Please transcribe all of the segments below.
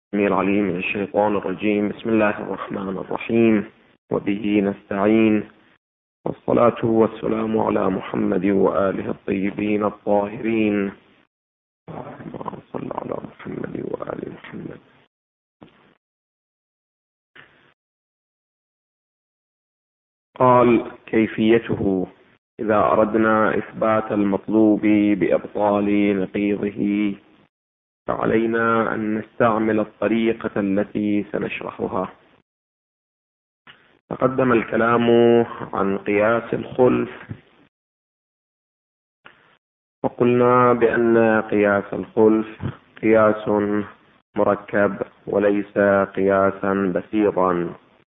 السميع العليم من الشيطان الرجيم. بسم الله الرحمن الرحيم، وبه نستعين، والصلاة والسلام على محمد وآله الطيبين الطاهرين. اللهم صل على محمد وآل محمد. قال: كيفيته إذا أردنا إثبات المطلوب بإبطال نقيضه فعلينا أن نستعمل الطريقة التي سنشرحها. تقدم الكلام عن قياس الخلف، وقلنا بأن قياس الخلف قياس مركب وليس قياسا بسيطا،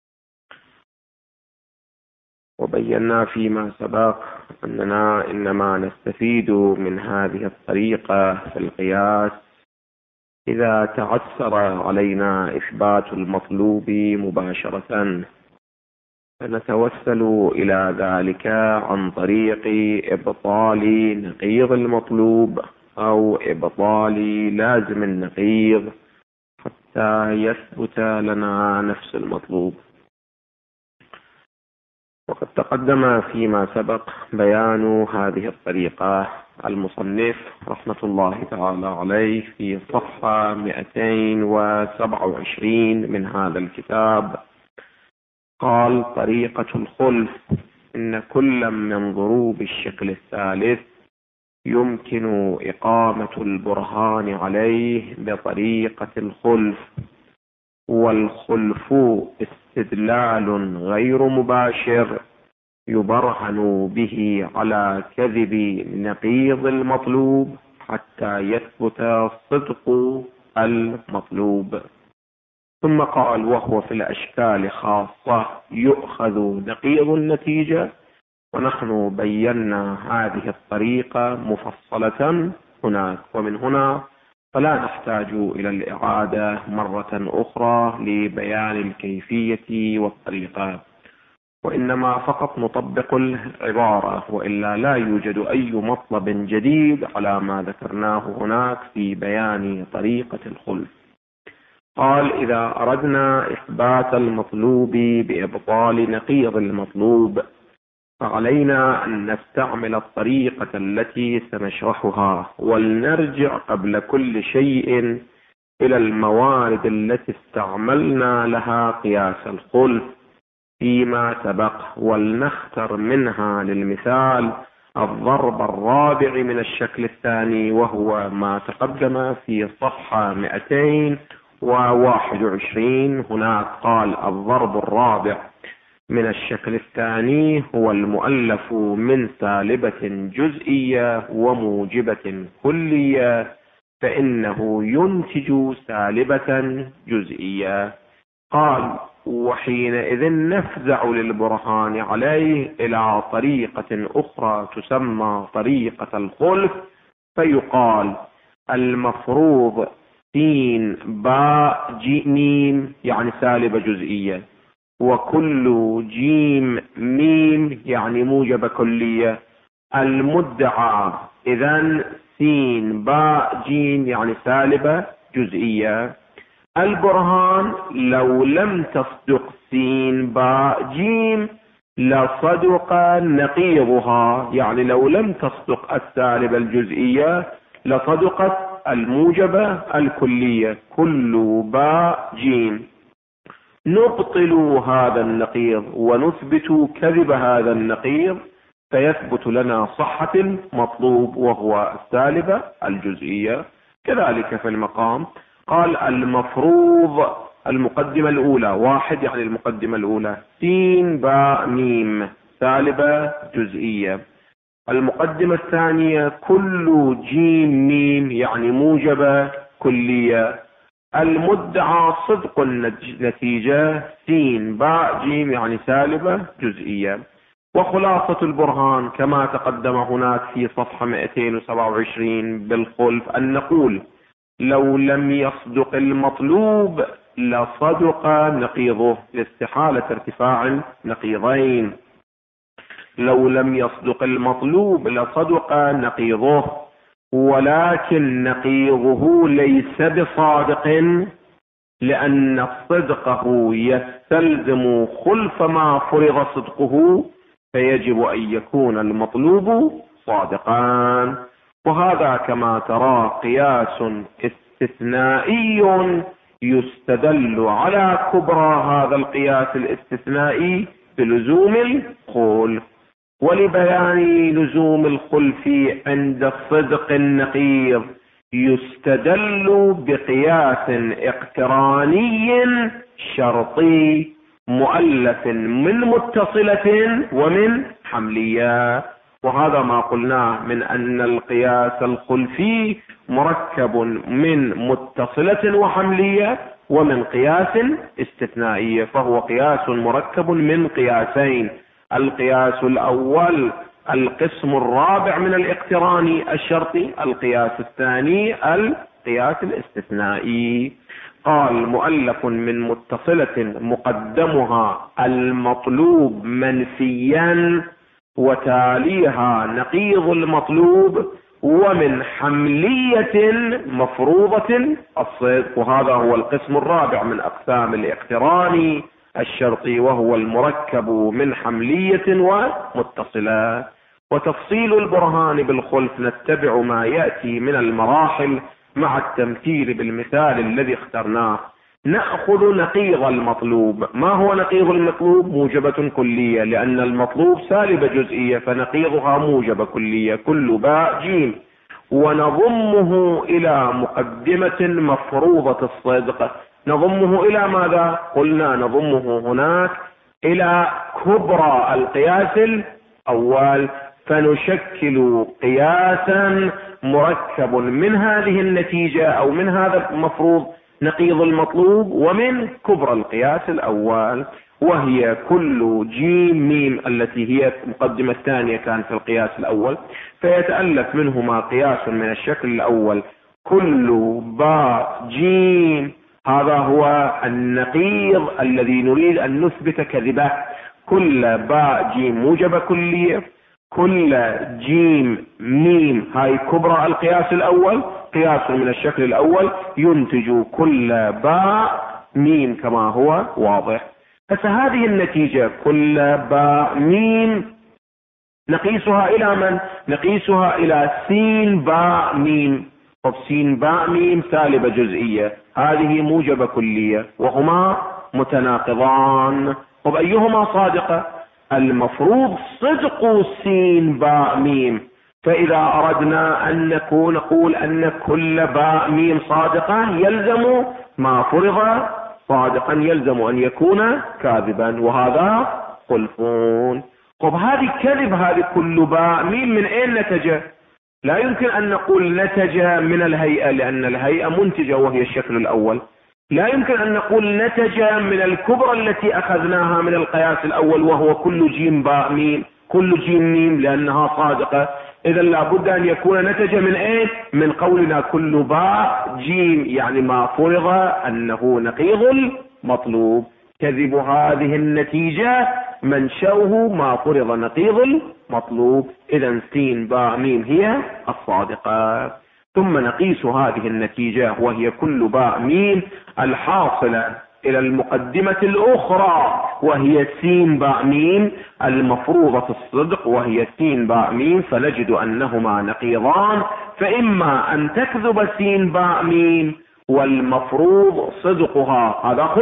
وبينا فيما سبق أننا إنما نستفيد من هذه الطريقة في القياس إذا تعثر علينا إثبات المطلوب مباشرة، فنتوسل إلى ذلك عن طريق إبطال نقيض المطلوب أو إبطال لازم النقيض حتى يثبت لنا نفس المطلوب. وقد تقدم فيما سبق بيان هذه الطريقة. المصنف رحمة الله تعالى عليه في صفحة 227 من هذا الكتاب قال: طريقة الخلف إن كل من ضروب الشكل الثالث يمكن إقامة البرهان عليه بطريقة الخلف، والخلف استدلال غير مباشر يبرهن به على كذب نقيض المطلوب حتى يثبت صدق المطلوب. ثم قال: وهو في الأشكال خاصة يؤخذ نقيض النتيجة، ونحن بينا هذه الطريقة مفصلة هناك، ومن هنا فلا نحتاج إلى الإعادة مرة أخرى لبيان الكيفية والطريقة، وإنما فقط نطبق العبارة، وإلا لا يوجد أي مطلب جديد على ما ذكرناه هناك في بيان طريقة الخلف. قال: إذا أردنا إثبات المطلوب بإبطال نقيض المطلوب فعلينا أن نستعمل الطريقة التي سنشرحها، ولنرجع قبل كل شيء إلى الموارد التي استعملنا لها قياس الخلف فيما سبق، ولنختر منها للمثال الضرب الرابع من الشكل الثاني، وهو ما تقدم في صفحة 221. هناك قال: الضرب الرابع من الشكل الثاني هو المؤلف من سالبة جزئية وموجبة كلية، فإنه ينتج سالبة جزئية. قال: وحينئذ نفزع للبرهان عليه إلى طريقة أخرى تسمى طريقة الخلف، فيقال: المفروض سين باء جيم يعني سالبة جزئية، وكل جيم ميم يعني موجبة كلية. المدعى إذن سين باء جيم يعني سالبة جزئية. البرهان لو لم تصدق سين باء جيم لصدق نقيضها، يعني لو لم تصدق السالبة الجزئية لصدقت الموجبة الكلية، كل باء جيم. نبطل هذا النقيض ونثبت كذب هذا النقيض فيثبت لنا صحة المطلوب وهو السالبة الجزئية. كذلك في المقام قال: المفروض المقدمة الأولى، واحد يعني المقدمة الأولى، سين باء ميم سالبة جزئية. المقدمة الثانية كل جيم ميم يعني موجبة كلية. المدعى صدق النتيجة سين باء جيم يعني سالبة جزئية. وخلاصة البرهان كما تقدم هناك في صفحة 227 بالخلف أن نقول: لو لم يصدق المطلوب لصدق نقيضه لاستحالة ارتفاع النقيضين. لو لم يصدق المطلوب لصدق نقيضه، ولكن نقيضه ليس بصادق لأن صدقه يستلزم خلف ما فرض صدقه، فيجب أن يكون المطلوب صادقا. وهذا كما ترى قياس استثنائي يستدل على كبرى هذا القياس الاستثنائي بلزوم الخلف. ولبيان لزوم الخلف عند الصدق النقيض يستدل بقياس اقتراني شرطي مؤلف من متصلة ومن حملية. وهذا ما قلناه من أن القياس الخلفي مركب من متصلة وحملية ومن قياس استثنائية، فهو قياس مركب من قياسين: القياس الأول القسم الرابع من الاقتراني الشرطي، القياس الثاني القياس الاستثنائي. قال: مؤلف من متصلة مقدمها المطلوب منفيا وتاليها نقيض المطلوب، ومن حملية مفروضة الصدق. وهذا هو القسم الرابع من أقسام الاقتراني الشرطي، وهو المركب من حملية ومتصلة. وتفصيل البرهان بالخلف نتبع ما يأتي من المراحل مع التمثيل بالمثال الذي اخترناه. نأخذ نقيض المطلوب. ما هو نقيض المطلوب؟ موجبة كلية، لأن المطلوب سالبة جزئية، فنقيضها موجبة كلية كل باء جيم. ونضمه إلى مقدمة مفروضة الصدق. نضمه إلى ماذا؟ قلنا نضمه هناك إلى كبرى القياس الأول، فنشكل قياسا مركب من هذه النتيجة أو من هذا المفروض نقيض المطلوب ومن كبرى القياس الأول، وهي كل جيم ميم التي هي المقدمة الثانية كان في القياس الأول، فيتألف منهما قياس من الشكل الأول كل باء جيم. هذا هو النقيض الذي نريد أن نثبت كذبه. كل باء جيم موجبة كلية، كل جيم ميم هاي كبرى القياس الأول، قياس من الشكل الأول ينتج كل باء ميم كما هو واضح. فهذه النتيجة كل باء ميم نقيسها إلى من؟ نقيسها إلى سين باء ميم. طب سين باء ميم سالبة جزئية، هذه موجبة كلية، وهما متناقضان. طب أيهما صادقة؟ المفروض صدق سين باء ميم. فإذا أردنا أن نقول أن كل باء ميم صادقة يلزم ما فرض صادقا، يلزم أن يكون كاذبا، وهذا خلفون. طب هذه كذب، هذه كل باء ميم من أين نتج؟ لا يمكن أن نقول نتج من الهيئة، لأن الهيئة منتجة وهي الشكل الأول. لا يمكن أن نقول نتج من الكبرى التي أخذناها من القياس الأول وهو كل جيم باء ميم، كل جيم ميم لأنها صادقة. إذا لابد أن يكون نتج من إيه؟ من قولنا كل باء جيم، يعني ما فرض أنه نقيض المطلوب. كذب هذه النتيجة منشأه ما فرض نقيض المطلوب. إذا سين باء ميم هي الصادقة. ثم نقيس هذه النتيجة وهي كل باء ميم الحاصلة إلى المقدمة الأخرى وهي سين باء ميم المفروضة الصدق وهي سين باء ميم، فنجد أنهما نقيضان. فإما أن تكذب سين باء ميم والمفروض صدقها،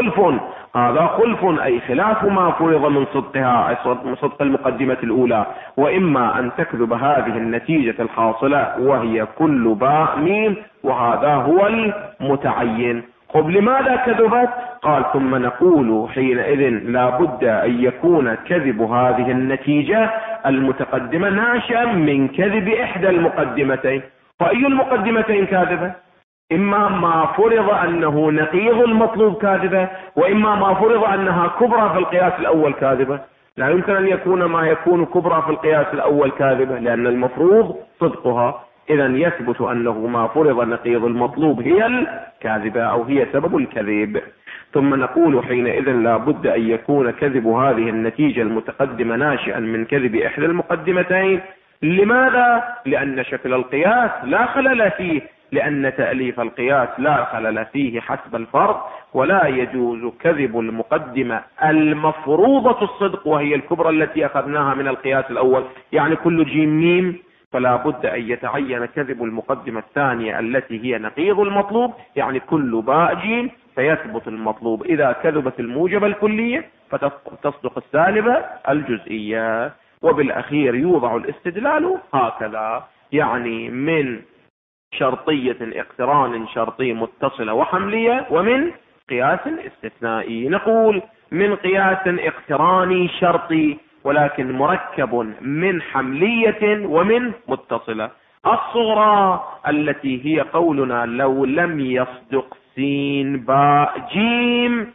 هذا خلف أي خلاف ما فرض من صدقها، أي صدق المقدمة الأولى. وإما أن تكذب هذه النتيجة الحاصلة وهي كل باء ميم، وهذا هو المتعين. طب لماذا كذبت؟ قال: ثم نقول حينئذ لا بد أن يكون كذب هذه النتيجة المتقدمة ناشئا من كذب إحدى المقدمتين. فأي المقدمتين كاذبة؟ إما ما فرض أنه نقيض المطلوب كاذبة، وإما ما فرض أنها كبرى في القياس الأول كاذبة. لا يمكن أن يكون ما يكون كبرى في القياس الأول كاذبة، لأن المفروض صدقها. إذا يثبت أنه ما فرض نقيض المطلوب هي الكاذبة أو هي سبب الكذب. ثم نقول حينئذ لا بد أن يكون كذب هذه النتيجة المتقدمة ناشئا من كذب إحدى المقدمتين. لماذا؟ لأن شكل القياس لا خلل فيه، لأن تأليف القياس لا خلل فيه حسب الفرض، ولا يجوز كذب المقدمة المفروضة الصدق وهي الكبرى التي أخذناها من القياس الأول، يعني كل جيم ميم، فلا بد أن يتعين كذب المقدمة الثانية التي هي نقيض المطلوب، يعني كل باء جيم فيثبت المطلوب. إذا كذبت الموجبة الكلية فتصدق السالبة الجزئية. وبالأخير يوضع الاستدلال هكذا، يعني من شرطية اقتران شرطي متصلة وحملية، ومن قياس استثنائي. نقول من قياس اقتراني شرطي ولكن مركب من حملية ومن متصلة. الصغرى التي هي قولنا لو لم يصدق سين باء جيم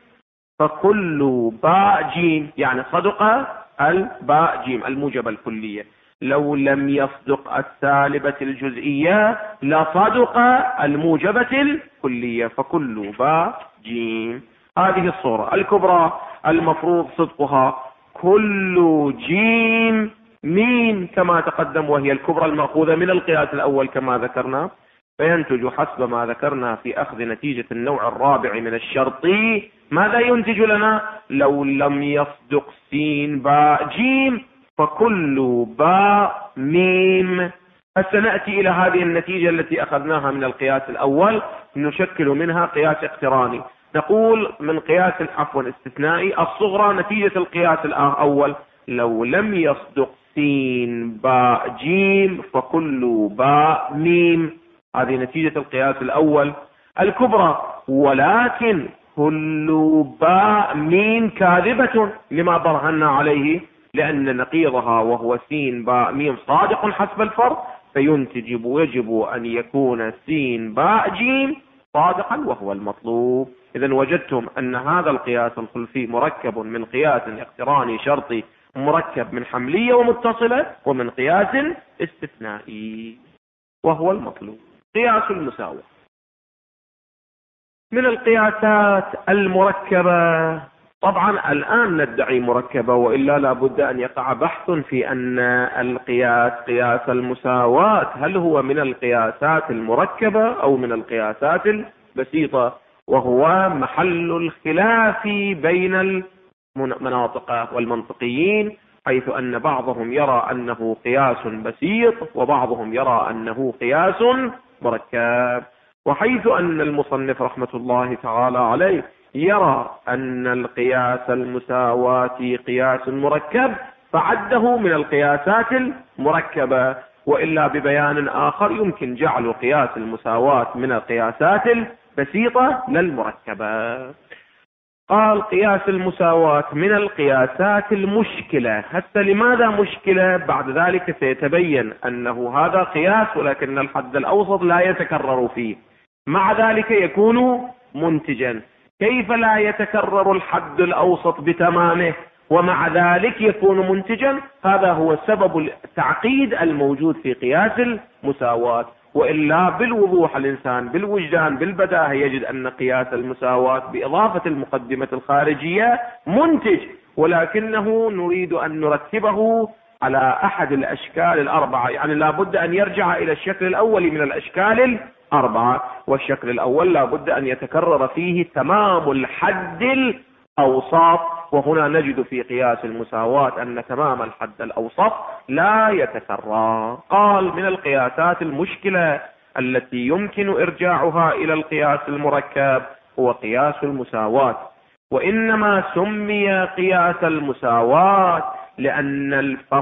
فكل باء جيم، يعني صدق الباء جيم الموجبة الكلية. لو لم يصدق السالبة الجزئية لصدق الموجبة الكلية، فكل باء جيم. هذه الصورة الكبرى المفروض صدقها كل جيم ميم كما تقدم، وهي الكبرى المأخوذة من القياس الأول كما ذكرنا، فينتج حسب ما ذكرنا في أخذ نتيجة النوع الرابع من الشرطي. ماذا ينتج لنا؟ لو لم يصدق سين باء جيم فكل باء ميم. فسنأتي إلى هذه النتيجة التي أخذناها من القياس الأول، نشكل منها قياس اقتراني. نقول من قياس استثنائي الصغرى نتيجة القياس الأول لو لم يصدق سين باء جيم فكل باء ميم، هذه نتيجة القياس الأول. الكبرى ولكن كل باء ميم كاذبة، لما برهنا عليه؟ لأن نقيضها وهو سين باء ميم صادق حسب الفرض، فينتج ويجب أن يكون سين باء جيم صادقا وهو المطلوب. إذا وجدتم أن هذا القياس الخلفي مركب من قياس اقتراني شرطي، مركب من حملية ومتصلة، ومن قياس استثنائي وهو المطلوب. قياس المساواة من القياسات المركبة. طبعا الآن ندعي مركبة، وإلا لابد أن يقع بحث في أن القياس قياس المساواة هل هو من القياسات المركبة أو من القياسات البسيطة، وهو محل الخلاف بين المناطق والمنطقيين، حيث أن بعضهم يرى أنه قياس بسيط وبعضهم يرى أنه قياس مركب. وحيث أن المصنف رحمة الله تعالى عليه يرى أن القياس المساواة قياس مركب فعده من القياسات المركبة، وإلا ببيان آخر يمكن جعل قياس المساواة من القياسات البسيطة للمركبة. قال قياس المساواة من القياسات المشكلة. حتى لماذا مشكلة؟ بعد ذلك سيتبين أنه هذا قياس ولكن الحد الأوسط لا يتكرر فيه، مع ذلك يكون منتجا. كيف لا يتكرر الحد الأوسط بتمامه ومع ذلك يكون منتجا؟ هذا هو سبب التعقيد الموجود في قياس المساواة، وإلا بالوضوح الإنسان بالوجدان بالبداهة يجد أن قياس المساواة بإضافة المقدمة الخارجية منتج، ولكنه نريد أن نرتبه على أحد الأشكال الأربعة، يعني لابد أن يرجع إلى الشكل الأول من الأشكال الأربعة، والشكل الأول لابد أن يتكرر فيه تمام الحد الأوسط، وهنا نجد في قياس المساواة أن تمام الحد الأوسط لا يتكرر. قال من القياسات المشكلة التي يمكن إرجاعها إلى القياس المركب هو قياس المساواة، وإنما سمي قياس المساواة لأن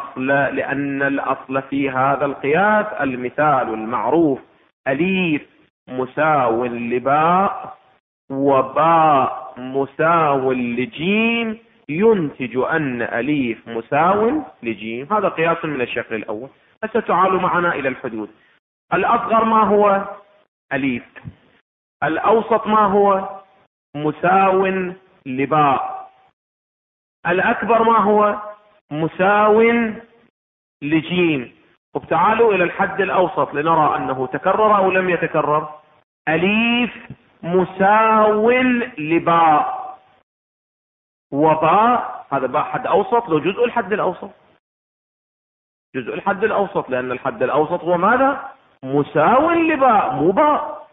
الأصل في هذا القياس المثال المعروف أليف مساو لباء وباء مساو لجيم ينتج أن أليف مساو لجيم. هذا قياس من الشكل الأول. ستعالوا معنا إلى الحدود. الأصغر ما هو؟ أليف. الأوسط ما هو؟ مساو لباء. الأكبر ما هو؟ مساو لجيم. وتعالوا إلى الحد الأوسط لنرى أنه تكرر أو لم يتكرر. أليف مساو لباء وباء، هذا باء حد أوسط له جزء الحد الأوسط، جزء الحد الأوسط، لأن الحد الأوسط هو ماذا؟ مساو لباء مو باء،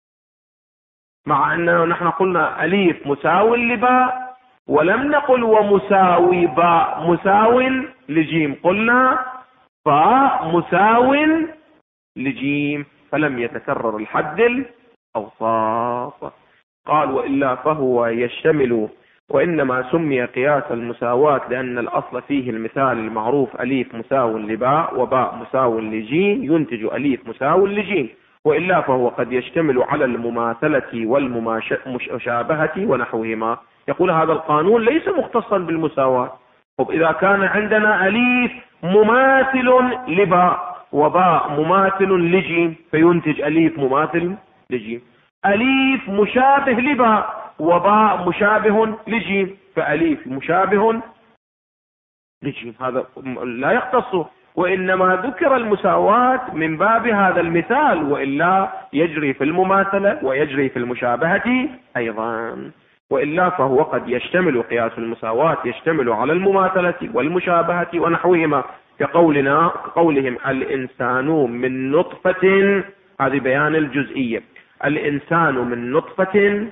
مع أنه نحن قلنا أليف مساو لباء ولم نقل ومساوي باء مساو لجيم، قلنا باء مساو لجيم، فلم يتكرر الحد الأوسط. قال وإلا فهو يشتمل، وإنما سمي قياس المساواة لأن الأصل فيه المثال المعروف أليف مساو لباء وباء مساو لجيم ينتج أليف مساو لجيم، وإلا فهو قد يشتمل على المماثلة والمشابهة ونحوهما. يقول هذا القانون ليس مختصا بالمساواة. طب إذا كان عندنا أليف مماثل لباء وباء مماثل لجيم فينتج أليف مماثل لجيم، أليف مشابه لباء وباء مشابه لجيم فأليف مشابه لجيم، هذا لا يختص، وإنما ذكر المساواة من باب هذا المثال، وإلا يجري في المماثلة ويجري في المشابهة أيضا. وإلا فهو قد يشتمل قياس المساواة يشتمل على المماثلة والمشابهة ونحوهما، كقولهم الإنسان من نطفة، هذه بيان الجزئية، الإنسان من نطفة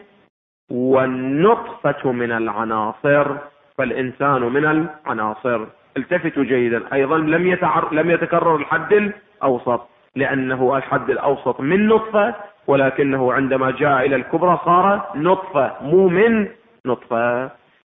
والنطفة من العناصر، فالإنسان من العناصر. التفتوا جيدا، أيضا لم يتكرر الحد الأوسط، لأنه الحد الأوسط من نطفة، ولكنه عندما جاء إلى الكبرى صار نطفة مو من نطفة.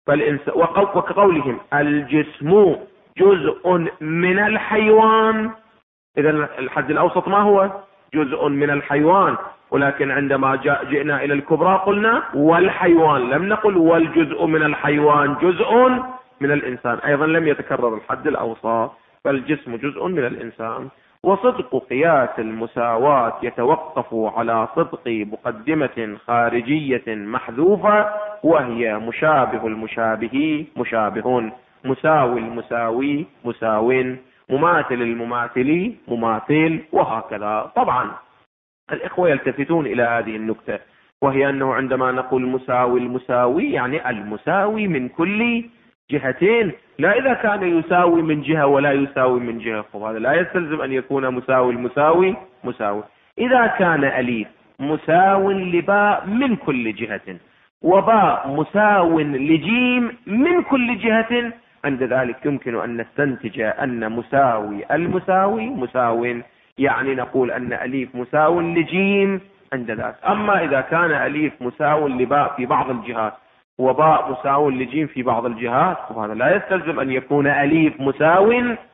وكقولهم الجسم جزء من الحيوان، إذا الحد الأوسط ما هو؟ جزء من الحيوان، ولكن عندما جئنا إلى الكبرى قلنا والحيوان، لم نقل والجزء من الحيوان جزء من الإنسان، أيضا لم يتكرر الحد الأوسط، فالجسم جزء من الإنسان. وصدق قياس المساواة يتوقف على صدق مقدمة خارجية محذوفة، وهي مشابه المشابه مشابه، مساوي المساوي مساو، مماثل المماثل مماثل، وهكذا. طبعا الإخوة يلتفتون إلى هذه النكتة، وهي أنه عندما نقول مساوي المساوي يعني المساوي من كل جهتين، لا إذا كان يساوي من جهة ولا يساوي من جهة، هذا لا يستلزم أن يكون مساوي المساوي مساوي. إذا كان أليف مساو لباء من كل جهة وباء مساو لجيم من كل جهة، عند ذلك يمكن أن نستنتج أن مساوي المساوي مساو، يعني نقول أن أليف مساو لجيم عند ذلك. أما إذا كان أليف مساو لباء في بعض الجهات وباء مساو لجيم في بعض الجهات، وهذا لا يستلزم أن يكون أليف مساو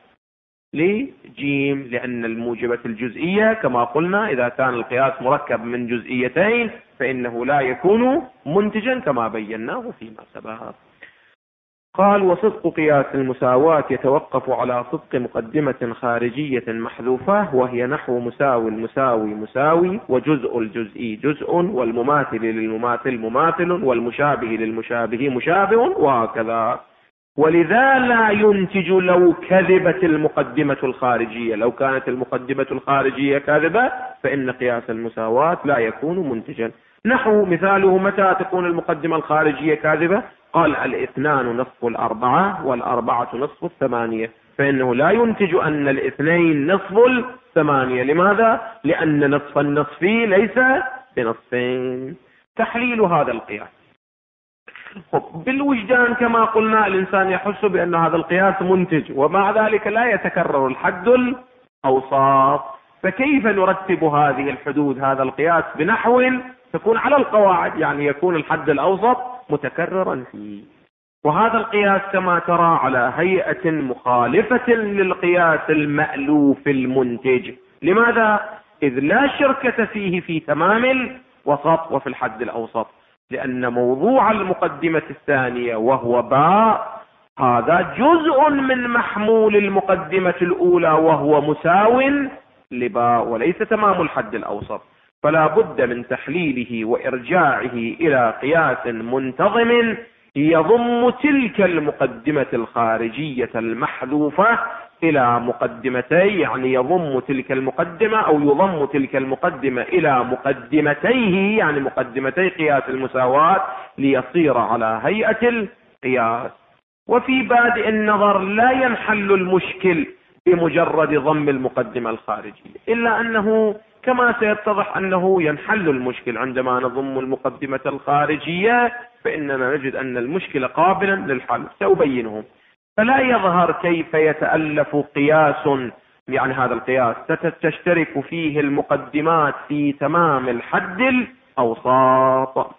لجيم، لأن الموجبة الجزئية كما قلنا إذا كان القياس مركب من جزئيتين فإنه لا يكون منتجا كما بيناه فيما سبق. قال وصدق قياس المساواة يتوقف على صدق مقدمة خارجية محذوفة، وهي نحو مساوي المساوي مساوي، وجزء الجزئي جزء، والمماثل للمماثل مماثل، والمشابه للمشابه مشابه، وهكذا. ولذا لا ينتج لو كذبت المقدمة الخارجية، لو كانت المقدمة الخارجية كاذبة فإن قياس المساواة لا يكون منتجا. نحو مثاله متى تكون المقدمة الخارجية كاذبة؟ قال الاثنان نصف الأربعة والأربعة نصف الثمانية، فإنه لا ينتج أن الاثنين نصف الثمانية. لماذا؟ لأن نصف النصف ليس بنصفين. تحليل هذا القياس بالوجدان كما قلنا، الإنسان يحس بأن هذا القياس منتج، ومع ذلك لا يتكرر الحد الأوسط، فكيف نرتب هذه الحدود هذا القياس بنحو تكون على القواعد، يعني يكون الحد الأوسط متكررا فيه. وهذا القياس كما ترى على هيئة مخالفة للقياس المألوف المنتج. لماذا؟ إذ لا شركة فيه في تمام الوسط وفي الحد الأوسط، لأن موضوع المقدمة الثانية وهو باء هذا جزء من محمول المقدمة الأولى وهو مساو لباء وليس تمام الحد الأوسط، فلا بد من تحليله وإرجاعه إلى قياس منتظم يضم تلك المقدمة الخارجية المحذوفة إلى مقدمتي، يعني يضم تلك المقدمة أو يضم تلك المقدمة إلى مقدمتيه، يعني مقدمتي قياس المساواة، ليصير على هيئة القياس. وفي بادئ النظر لا ينحل المشكل بمجرد ضم المقدمة الخارجية، إلا أنه كما سيتضح أنه ينحل المشكل عندما نضم المقدمة الخارجية، فإننا نجد أن المشكلة قابلا للحل، سأبينه. فلا يظهر كيف يتألف قياس، يعني هذا القياس تشترك فيه المقدمات في تمام الحد الأوسط،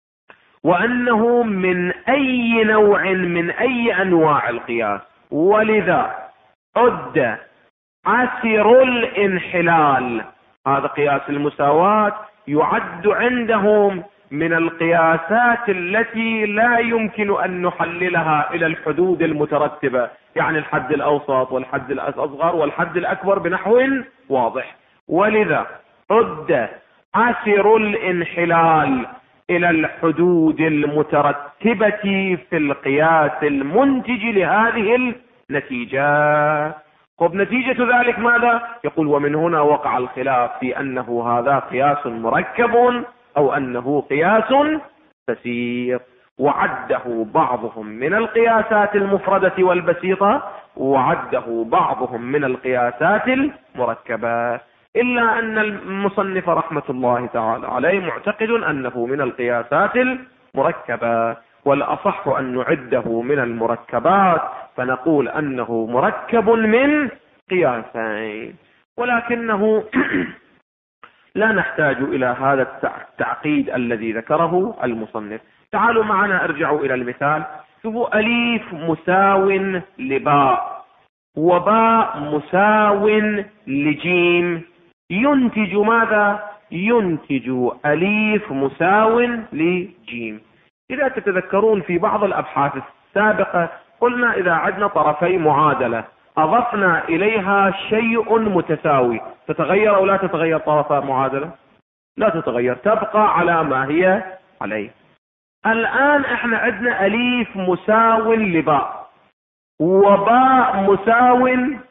وأنه من أي نوع من أي أنواع القياس، ولذا عد عسر الانحلال. هذا قياس المساواة يعد عندهم من القياسات التي لا يمكن أن نحللها إلى الحدود المترتبة، يعني الحد الأوسط والحد الأصغر والحد الأكبر بنحو واضح. ولذا عد عسر الانحلال إلى الحدود المترتبة في القياس المنتج لهذه النتيجة. طب نتيجة ذلك ماذا؟ يقول ومن هنا وقع الخلاف في أنه هذا قياس مركب أو أنه قياس بسيط، وعده بعضهم من القياسات المفردة والبسيطة، وعده بعضهم من القياسات المركبة، إلا أن المصنف رحمة الله تعالى عليه معتقد أنه من القياسات المركبة، والأصح أن نعده من المركبات، فنقول أنه مركب من قياسين. ولكنه لا نحتاج إلى هذا التعقيد الذي ذكره المصنف. تعالوا معنا ارجعوا إلى المثال. شوفوا، أليف مساو لباء وباء مساو لجيم ينتج ماذا؟ ينتج أليف مساو لجيم. إذا تتذكرون في بعض الأبحاث السابقة قلنا إذا عدنا طرفي معادلة أضفنا إليها شيء متساوي، تتغير أو لا تتغير طرف معادلة؟ لا تتغير، تبقى على ما هي عليه. الآن احنا عندنا أليف مساو لباء وباء مساو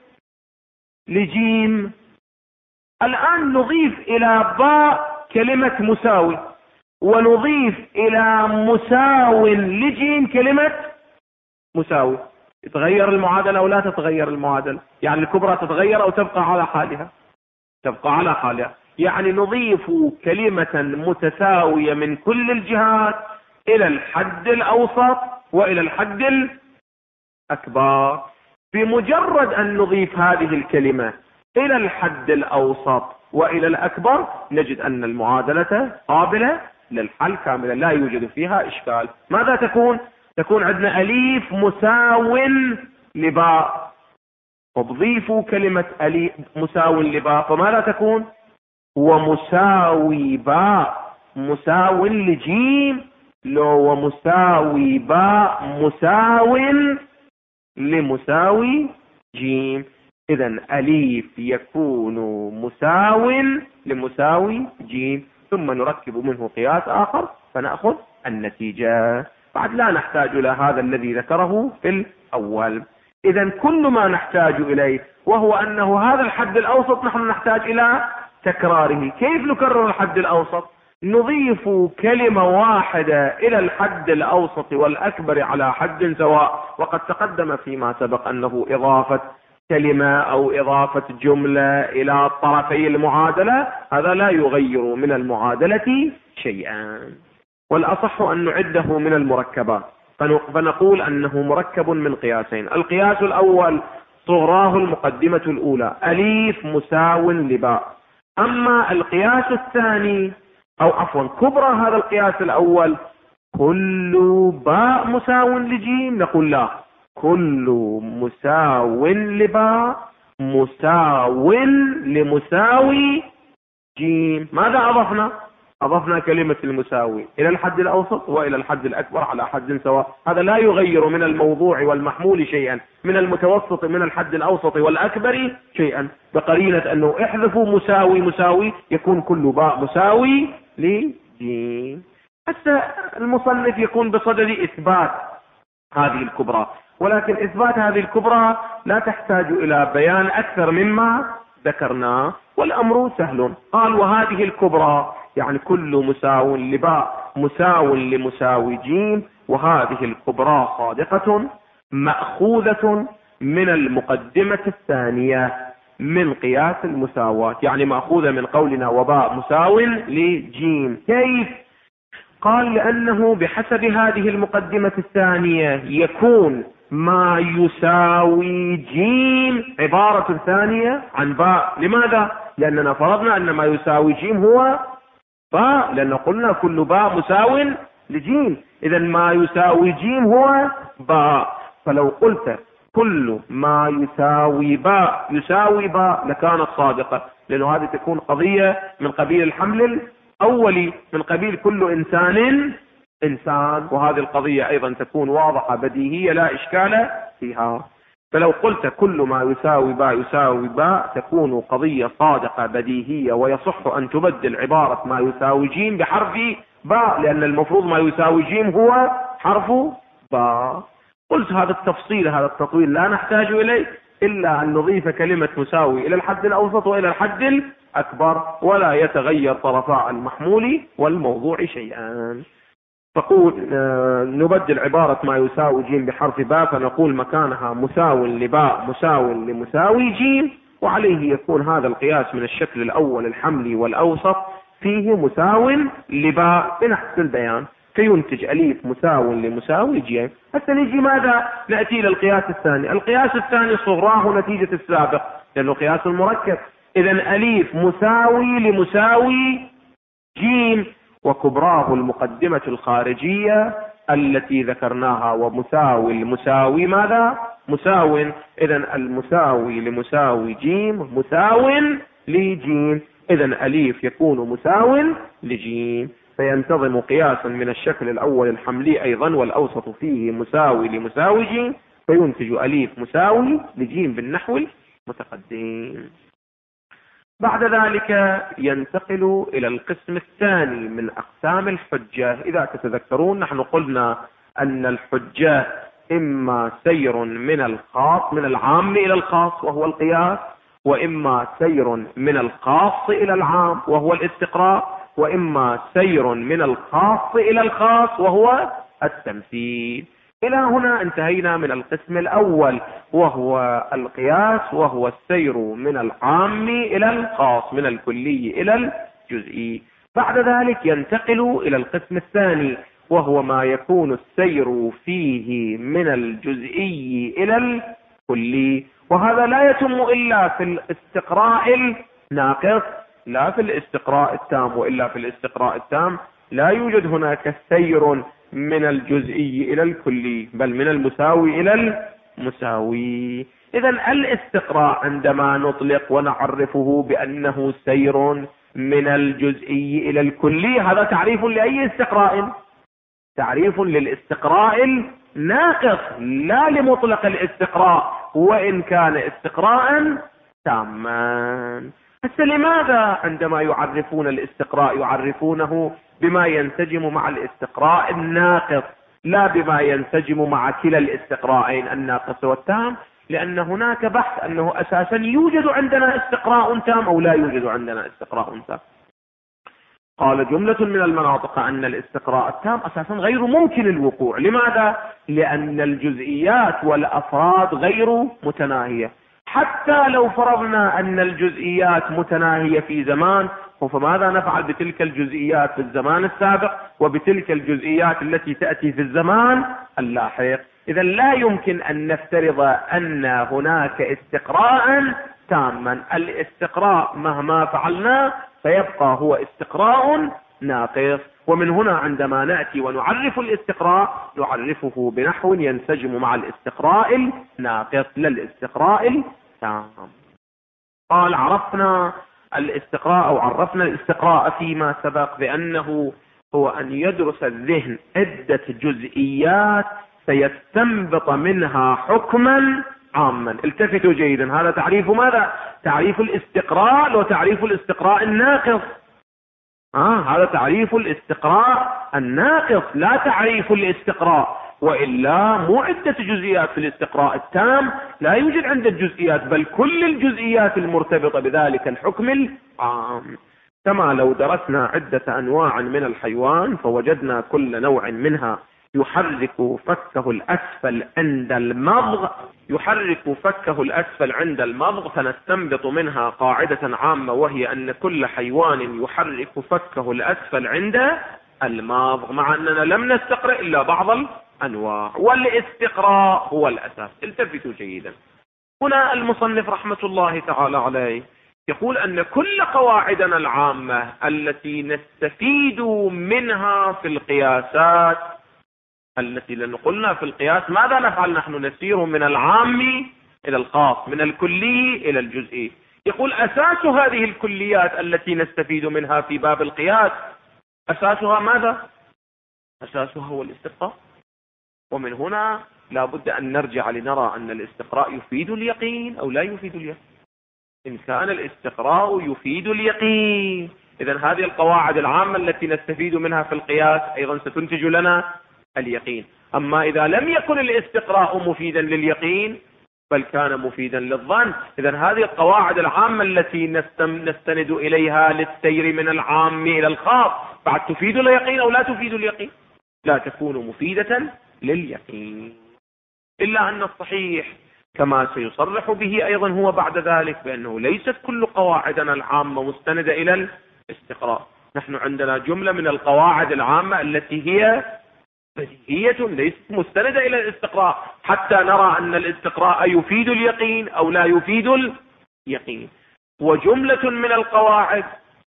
لجيم. الآن نضيف إلى باء كلمة مساوي، ونضيف إلى مساو لجيم كلمة مساوي. تتغير المعادلة أو لا تتغير المعادلة؟ يعني الكبرى تتغير أو تبقى على حالها؟ تبقى على حالها. يعني نضيف كلمة متساوية من كل الجهات إلى الحد الأوسط وإلى الحد الأكبر. بمجرد أن نضيف هذه الكلمة إلى الحد الأوسط وإلى الأكبر نجد أن المعادلة قابلة للحل كاملا، لا يوجد فيها إشكال. ماذا تكون؟ تكون عندنا أليف مساو لباء، وضيفوا كلمة أليف مساو لباء، فماذا تكون؟ ومساوي باء مساو لجيم، لو ومساوي باء مساو لمساوي جيم. إذن أليف يكون مساو لمساوي جيم، ثم نركب منه قياس آخر فنأخذ النتيجة. بعد لا نحتاج إلى هذا الذي ذكره في الأول. إذن كل ما نحتاج إليه وهو أنه هذا الحد الأوسط نحن نحتاج إلى تكراره. كيف نكرر الحد الأوسط؟ نضيف كلمة واحدة إلى الحد الأوسط والأكبر على حد سواء. وقد تقدم فيما سبق أنه إضافة كلمة أو إضافة جملة إلى طرفي المعادلة هذا لا يغير من المعادلة شيئا، والأصح أن نعده من المركبات، فنقول أنه مركب من قياسين. القياس الأول صغراه المقدمة الأولى أليف مساو لباء. أما القياس الثاني أو عفوا كبرى هذا القياس الأول كل باء مساو لجيم، نقول لا، كل مساو لباء مساو لمساوي جيم. ماذا أضفنا؟ أضفنا كلمة المساوي إلى الحد الأوسط وإلى الحد الأكبر على حد سواء. هذا لا يغير من الموضوع والمحمول شيئا، من المتوسط من الحد الأوسط والأكبر شيئا، بقرينة أنه احذفوا مساوي مساوي يكون كل باء مساوي لجيم. حتى المصنف يكون بصدد إثبات هذه الكبرى، ولكن إثبات هذه الكبرى لا تحتاج إلى بيان أكثر مما ذكرناه، والأمر سهل. قال وهذه الكبرى يعني كل مساو لباء مساو لمساوي جيم، وهذه الكبرى صادقة مأخوذة من المقدمة الثانية من قياس المساواة، يعني مأخوذة من قولنا وباء مساو لجيم. كيف؟ قال لأنه بحسب هذه المقدمة الثانية يكون ما يساوي جيم عبارة ثانية عن باء. لماذا؟ لأننا فرضنا أن ما يساوي جيم هو باء، لأن قلنا كل باء مساو لجيم، إذا ما يساوي جيم هو باء. فلو قلت كل ما يساوي باء يساوي باء لكانت صادقة، لأنه هذه تكون قضية من قبيل الحمل الأولي، من قبيل كل إنسان إنسان، وهذه القضية أيضا تكون واضحة بديهية لا إشكال فيها. فلو قلت كل ما يساوي باء يساوي باء تكون قضية صادقة بديهية، ويصح أن تبدل عبارة ما يساوي جيم بحرف باء، لأن المفروض ما يساوي جيم هو حرف باء. قلت هذا التفصيل هذا التطويل لا نحتاج إليه إلا أن نضيف كلمة مساوي إلى الحد الأوسط وإلى الحد الأكبر، ولا يتغير طرفا المحمول والموضوع شيئا. فقول نبدل عبارة ما يساوي جيم بحرف باء، فنقول مكانها مساو لباء مساو لمساوي جيم، وعليه يكون هذا القياس من الشكل الأول الحملي والأوسط فيه مساو لباء بنحو البيان، فينتج أليف مساو لمساوي جيم. حتى نجي ماذا؟ نأتي إلى القياس الثاني. القياس الثاني صغراه نتيجة السابق لأنه قياس المركب، إذا أليف مساوي لمساوي جيم، وكبراه المقدمة الخارجية التي ذكرناها، ومساوي المساوي ماذا؟ مساو، إذا المساوي لمساوي جيم مساو لجيم، إذا أليف يكون مساو لجيم، فينتظم قياسا من الشكل الأول الحملي أيضا والأوسط فيه مساوي لمساوي جيم، فينتج أليف مساوي لجيم بالنحو المتقدم. بعد ذلك ينتقل إلى القسم الثاني من أقسام الحجة. إذا تتذكرون نحن قلنا أن الحجة إما سير من الخاص من العام إلى الخاص وهو القياس، وإما سير من الخاص إلى العام وهو الاستقراء، وإما سير من الخاص إلى الخاص وهو التمثيل. إلى هنا انتهينا من القسم الأول وهو القياس، وهو السير من العام إلى الخاص، من الكلي إلى الجزئي. بعد ذلك ينتقل إلى القسم الثاني وهو ما يكون السير فيه من الجزئي إلى الكلي، وهذا لا يتم إلا في الاستقراء الناقص لا في الاستقراء التام، وإلا في الاستقراء التام لا يوجد هناك سير من الجزئي إلى الكلي، بل من المساوي إلى المساوي. إذا الاستقراء عندما نطلق ونعرفه بأنه سير من الجزئي إلى الكلي، هذا تعريف لأي استقراء؟ تعريف للاستقراء الناقص لا لمطلق الاستقراء، وإن كان استقراء تاما. لماذا عندما يعرفون الاستقراء يعرفونه بما ينسجم مع الاستقراء الناقص لا بما ينسجم مع كلا الاستقراءين الناقص والتام؟ لأن هناك بحث أنه أساسا يوجد عندنا استقراء تام أو لا يوجد عندنا استقراء تام. قال جملة من المناطق أن الاستقراء التام أساسا غير ممكن الوقوع. لماذا؟ لأن الجزئيات والأفراد غير متناهية. حتى لو فرضنا أن الجزئيات متناهية في زمان، فماذا نفعل بتلك الجزئيات في الزمان السابق وبتلك الجزئيات التي تأتي في الزمان اللاحق؟ إذا لا يمكن أن نفترض أن هناك استقراء تاما. الاستقراء مهما فعلنا فيبقى هو استقراء ناقص. ومن هنا عندما نأتي ونعرف الاستقراء نعرفه بنحو ينسجم مع الاستقراء الناقص لا الاستقراء التام. قال عرفنا الاستقراء أو عرفنا الاستقراء فيما سبق بأنه هو أن يدرس الذهن عدة جزئيات فيستنبط منها حكما عاما. التفتوا جيدا، هذا تعريف ماذا؟ تعريف الاستقراء وتعريف الاستقراء الناقص. هذا تعريف الاستقراء الناقص لا تعريف الاستقراء، وإلا مو عدة جزئيات في الاستقراء التام، لا يوجد عند الجزئيات بل كل الجزئيات المرتبطة بذلك الحكم العام. كما لو درسنا عدة أنواع من الحيوان فوجدنا كل نوع منها يحرك فكه الأسفل عند المضغ فنستنبط منها قاعدة عامة، وهي أن كل حيوان يحرك فكه الأسفل عند المضغ، مع أننا لم نستقرأ إلا بعض الأنواع، والاستقراء هو الأساس. التفتوا جيدا، هنا المصنف رحمة الله تعالى عليه يقول أن كل قواعدنا العامة التي نستفيد منها في القياسات، التي لن قلنا في القياس ماذا نفعل؟ نحن نسير من العام إلى الخاص، من الكلي إلى الجزئي. يقول أساس هذه الكليات التي نستفيد منها في باب القياس أساسها ماذا؟ أساسها هو الاستقراء. ومن هنا لا بد أن نرجع لنرى أن الاستقراء يفيد اليقين أو لا يفيد اليقين. إن كان الاستقراء يفيد اليقين، إذن هذه القواعد العامة التي نستفيد منها في القياس أيضا ستنتج لنا اليقين. أما إذا لم يكن الاستقراء مفيدا لليقين بل كان مفيدا للظن، إذن هذه القواعد العامة التي نستند إليها للسير من العام إلى الخاص بعد تفيد اليقين أو لا تفيد اليقين؟ لا تكون مفيدة لليقين. إلا أن الصحيح كما سيصرح به أيضا هو بعد ذلك بأنه ليست كل قواعدنا العامة مستندة إلى الاستقراء. نحن عندنا جملة من القواعد العامة التي هي بديهية ليست مستندة إلى الاستقراء، حتى نرى أن الاستقراء يفيد اليقين أو لا يفيد اليقين. وجملة من القواعد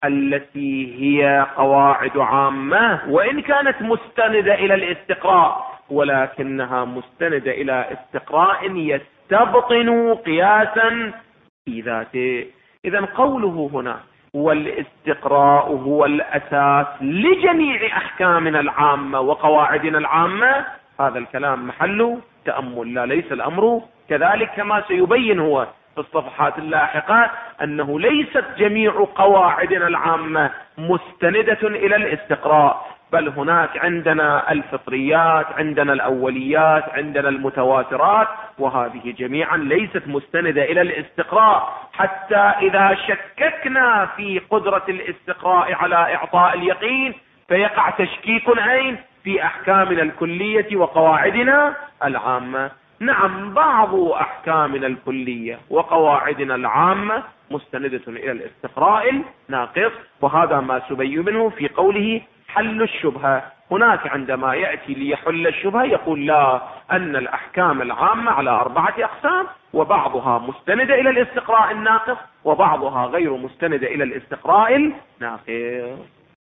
التي هي قواعد عامة وإن كانت مستندة إلى الاستقراء ولكنها مستندة إلى استقراء يستبطن قياسا في ذاته. إذن قوله هنا والاستقراء هو الأساس لجميع أحكامنا العامة وقواعدنا العامة، هذا الكلام محله تأمل، لا ليس الأمر كذلك كما سيبين هو في الصفحات اللاحقة أنه ليست جميع قواعدنا العامة مستندة إلى الاستقراء، بل هناك عندنا الفطريات، عندنا الأوليات، عندنا المتواترات، وهذه جميعا ليست مستندة إلى الاستقراء، حتى إذا شككنا في قدرة الاستقراء على إعطاء اليقين فيقع تشكيك أين؟ في أحكامنا الكلية وقواعدنا العامة. نعم، بعض أحكامنا الكلية وقواعدنا العامة مستندة إلى الاستقراء الناقص، وهذا ما سبين منه في قوله حل الشبهة. هناك عندما يأتي ليحل الشبهة يقول لا، أن الأحكام العامة على 4 أقسام، وبعضها مستندة إلى الاستقراء الناقص وبعضها غير مستندة إلى الاستقراء الناقص.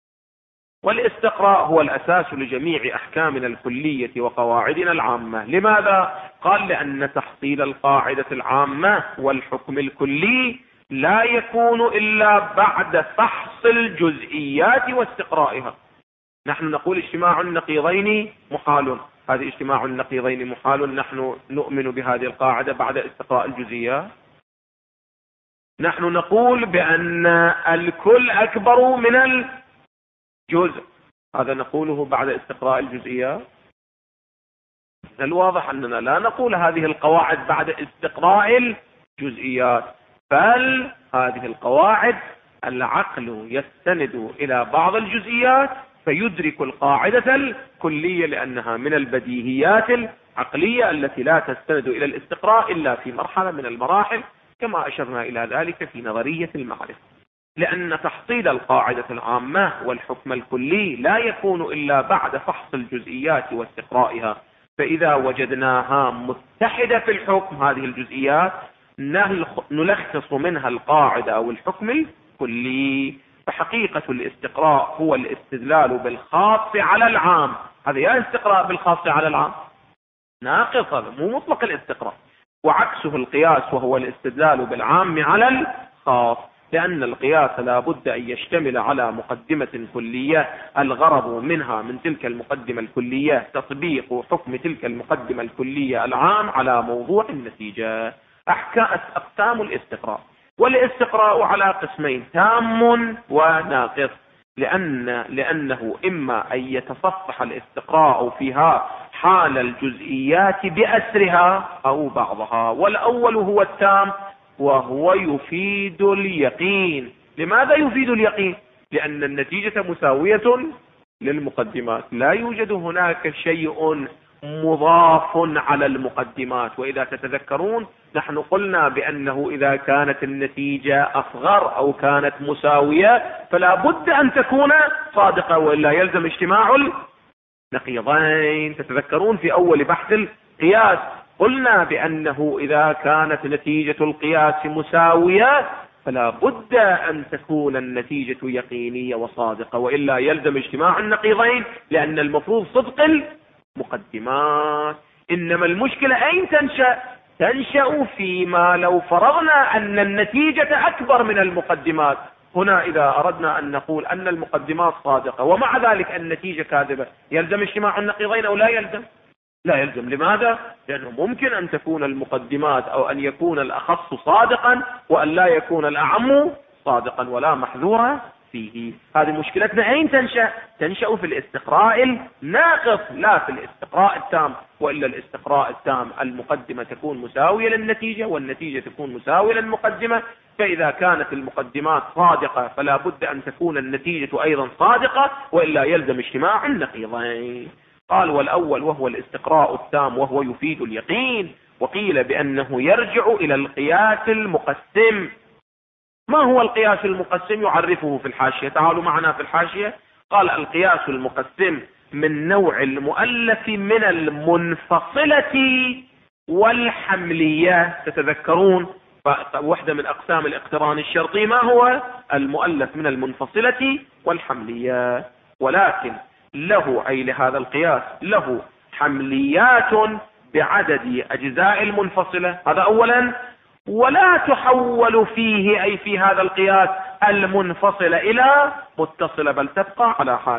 والاستقراء هو الأساس لجميع أحكامنا الكلية وقواعدنا العامة. لماذا؟ قال لأن تحصيل القاعدة العامة والحكم الكلي لا يكون إلا بعد فحص الجزئيات واستقرائها. نحن نقول اجتماع النقيضين محال، هذه اجتماع النقيضين محال، نحن نؤمن بهذه القاعدة بعد استقراء الجزئيات. نحن نقول بأن الكل أكبر من الجزء، هذا نقوله بعد استقراء الجزئيات. الواضح أننا لا نقول هذه القواعد بعد استقراء الجزئيات، بل هذه القواعد العقل يستند إلى بعض الجزئيات فيدرك القاعدة الكلية، لأنها من البديهيات العقلية التي لا تستند إلى الاستقراء إلا في مرحلة من المراحل، كما أشرنا إلى ذلك في نظرية المعرفة. لأن تحصيل القاعدة العامة والحكم الكلي لا يكون إلا بعد فحص الجزئيات واستقرائها، فإذا وجدناها متحدة في الحكم هذه الجزئيات نلخص منها القاعدة أو الحكم الكلي. فحقيقة الاستقراء هو الاستدلال بالخاص على العام. هذا يا استقراء بالخاص على العام ناقص، هذا مو مطلق الاستقراء، وعكسه القياس وهو الاستدلال بالعام على الخاص، لأن القياس لا بد أن يشتمل على مقدمة كلية الغرض منها من تلك المقدمة الكلية تطبيق حكم تلك المقدمة الكلية العام على موضوع النتيجة. أقسام الاستقراء، والاستقراء على قسمين: تام وناقص، لأنه إما أن يتصفح الاستقراء فيها حال الجزئيات بأسرها أو بعضها، والأول هو التام وهو يفيد اليقين. لماذا يفيد اليقين؟ لأن النتيجة مساوية للمقدمات، لا يوجد هناك شيء مضاف على المقدمات. وإذا تتذكرون نحن قلنا بأنه إذا كانت النتيجة أصغر أو كانت مساوية فلا بد أن تكون صادقة، وإلا يلزم اجتماع النقيضين. تتذكرون في أول بحث القياس قلنا بأنه إذا كانت نتيجة القياس مساوية فلا بد أن تكون النتيجة يقينية وصادقة، وإلا يلزم اجتماع النقيضين، لأن المفروض صدق المقدمات. إنما المشكلة أين تنشأ فيما لو فرضنا أن النتيجة أكبر من المقدمات. هنا إذا أردنا أن نقول أن المقدمات صادقة ومع ذلك النتيجة كاذبة، يلزم اجتماع النقيضين أو لا يلزم؟ لا يلزم. لماذا؟ لأنه ممكن أن تكون المقدمات أو أن يكون الأخص صادقا وأن لا يكون الأعم صادقا ولا محذورة فيه. هذه مشكلتنا أين تنشأ في الاستقراء الناقص لا في الاستقراء التام. وإلا الاستقراء التام المقدمة تكون مساوية للنتيجة والنتيجة تكون مساوية للمقدمة، فإذا كانت المقدمات صادقة فلا بد أن تكون النتيجة أيضا صادقة، وإلا يلزم اجتماع النقيضين. قال والأول وهو الاستقراء التام وهو يفيد اليقين، وقيل بأنه يرجع إلى القياس المقسم. ما هو القياس المقسم؟ يعرفه في الحاشية، تعالوا معنا في الحاشية. قال القياس المقسم من نوع المؤلف من المنفصلة والحملية. تتذكرون واحدة من أقسام الاقتران الشرطي ما هو؟ المؤلف من المنفصلة والحملية. ولكن له أي لهذا القياس له حمليات بعدد أجزاء المنفصلة، هذا أولا. ولا تحول فيه أي في هذا القياس المنفصلة إلى متصلة، بل تبقى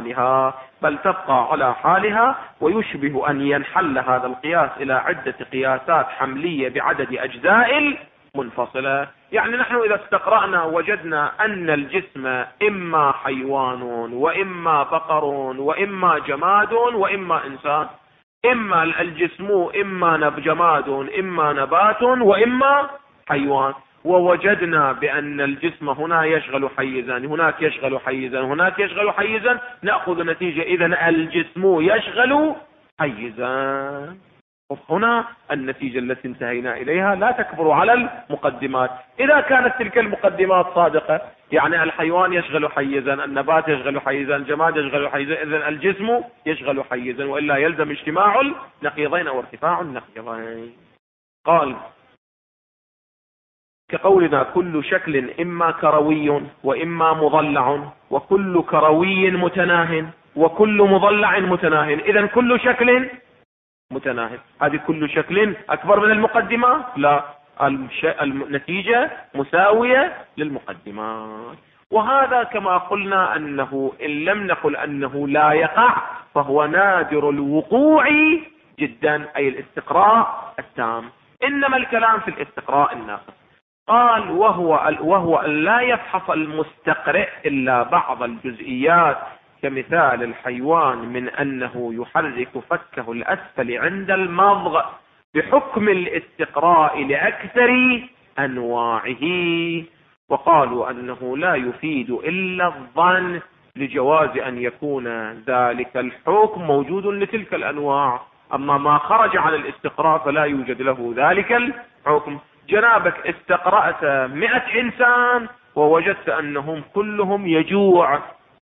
على حالها. ويشبه أن ينحل هذا القياس إلى عدة قياسات حملية بعدد أجزاء منفصلة. يعني نحن إذا استقرأنا وجدنا أن الجسم إما حيوان وإما بقر وإما جماد وإما إنسان، إما الجسم إما جماد إما نبات وإما حيوان، ووجدنا بأن الجسم هنا يشغل حيزا، هناك يشغل حيزا، هناك يشغل حيزا، نأخذ نتيجة إذن الجسم يشغل حيزا. هنا النتيجة التي انتهينا إليها لا تكبر على المقدمات. إذا كانت تلك المقدمات صادقة، يعني الحيوان يشغل حيزا، النبات يشغل حيزا، الجماد يشغل حيزا، إذن الجسم يشغل حيزا، وإلا يلزم اجتماع النقيضين أو ارتفاع النقيضين. قال كقولنا كل شكل إما كروي وإما مضلع، وكل كروي متناه وكل مضلع متناه. إذن كل شكل متناهي، هذه كل شكل أكبر من المقدمة؟ لا، النتيجة مساوية للمقدمات. وهذا كما قلنا أنه إن لم نقل أنه لا يقع فهو نادر الوقوع جدا، أي الاستقراء التام. إنما الكلام في الاستقراء الناقص. قال وهو أن لا يفحص المستقرئ إلا بعض الجزئيات، كمثال الحيوان من أنه يحرك فكه الأسفل عند المضغ بحكم الاستقراء لأكثر أنواعه. وقالوا أنه لا يفيد إلا الظن لجواز أن يكون ذلك الحكم موجود لتلك الأنواع، أما ما خرج عن الاستقراء فلا يوجد له ذلك الحكم. جنابك استقرأت 100 إنسان ووجدت أنهم كلهم يجوع،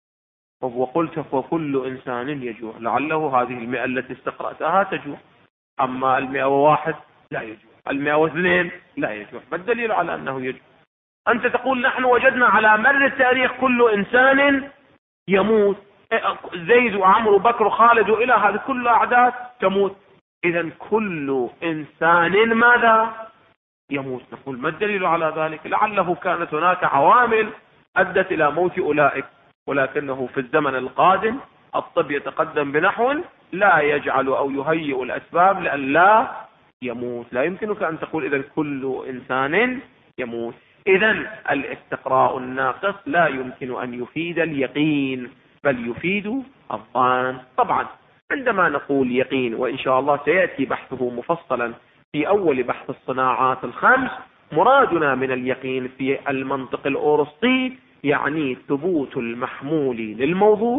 وقلت وكل إنسان يجوع، لعله هذه 100 التي استقرأتها تجوع، أما 101 لا يجوع، 102 لا يجوع. ما الدليل على أنه يجوع؟ أنت تقول نحن وجدنا على مر التاريخ كل إنسان يموت، زيد وعمرو وبكر وخالد وإلى هذه كل أعداد تموت، إذا كل إنسان ماذا؟ يموت. نقول ما الدليل على ذلك؟ لعله كانت هناك عوامل أدت إلى موت أولئك، ولكنه في الزمن القادم الطب يتقدم بنحو لا يجعل أو يهيئ الأسباب لأن لا يموت. لا يمكنك أن تقول إذا كل إنسان يموت. إذا الاستقراء الناقص لا يمكن أن يفيد اليقين بل يفيد الظن. طبعا عندما نقول يقين، وإن شاء الله سيأتي بحثه مفصلا في أول بحث الصناعات الخمس، مرادنا من اليقين في المنطق الأورسطي يعني ثبوت المحمول للموضوع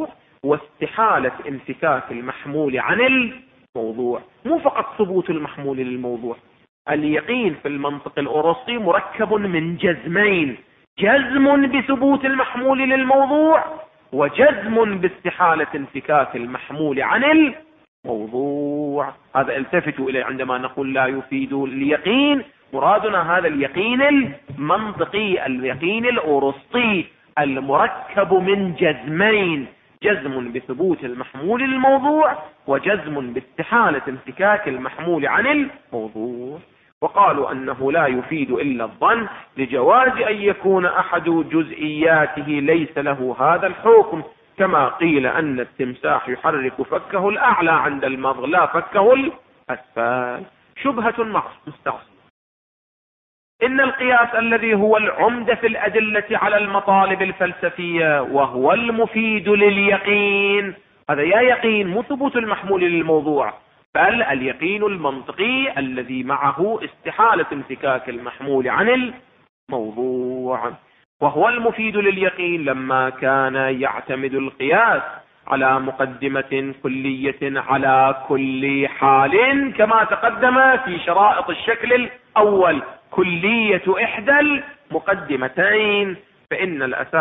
واستحالة انفكاك المحمول عن الموضوع. مو فقط ثبوت المحمول للموضوع. اليقين في المنطق الأرسطي مركب من جزمين: جزم بثبوت المحمول للموضوع، وجزم باستحالة انفكاك المحمول عن الموضوع. هذا التفتوا إليه عندما نقول لا يفيد اليقين، مرادنا هذا اليقين المنطقي، اليقين الأرسطي المركب من جزمين: جزم بثبوت المحمول للموضوع، وجزم باستحالة انفكاك المحمول عن الموضوع. وقالوا أنه لا يفيد إلا الظن لجواز أن يكون أحد جزئياته ليس له هذا الحكم، كما قيل أن التمساح يحرك فكه الأعلى عند المضغ لا فكه الأسفل. شبهة مستعصمة. إن القياس الذي هو العمدة في الأدلة على المطالب الفلسفية وهو المفيد لليقين، هذا يا يقين مو ثبوت المحمول للموضوع، بل اليقين المنطقي الذي معه استحالة انفكاك المحمول عن الموضوع، وهو المفيد لليقين لما كان يعتمد القياس على مقدمة كلية على كل حال، كما تقدم في شرائط الشكل الأول: كلية إحدى المقدمتين. فإن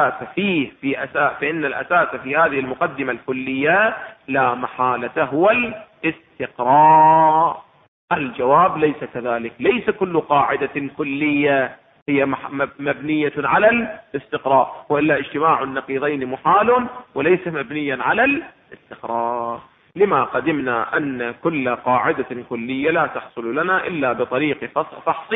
الأساس في هذه المقدمة الكلية لا محالة هو الاستقراء. الجواب ليس كذلك. ليس كل قاعدة كلية هي مبنية على الاستقراء، وإلا اجتماع النقيضين محال وليس مبنيا على الاستقراء. لما قدمنا أن كل قاعدة كلية لا تحصل لنا إلا بطريق فحص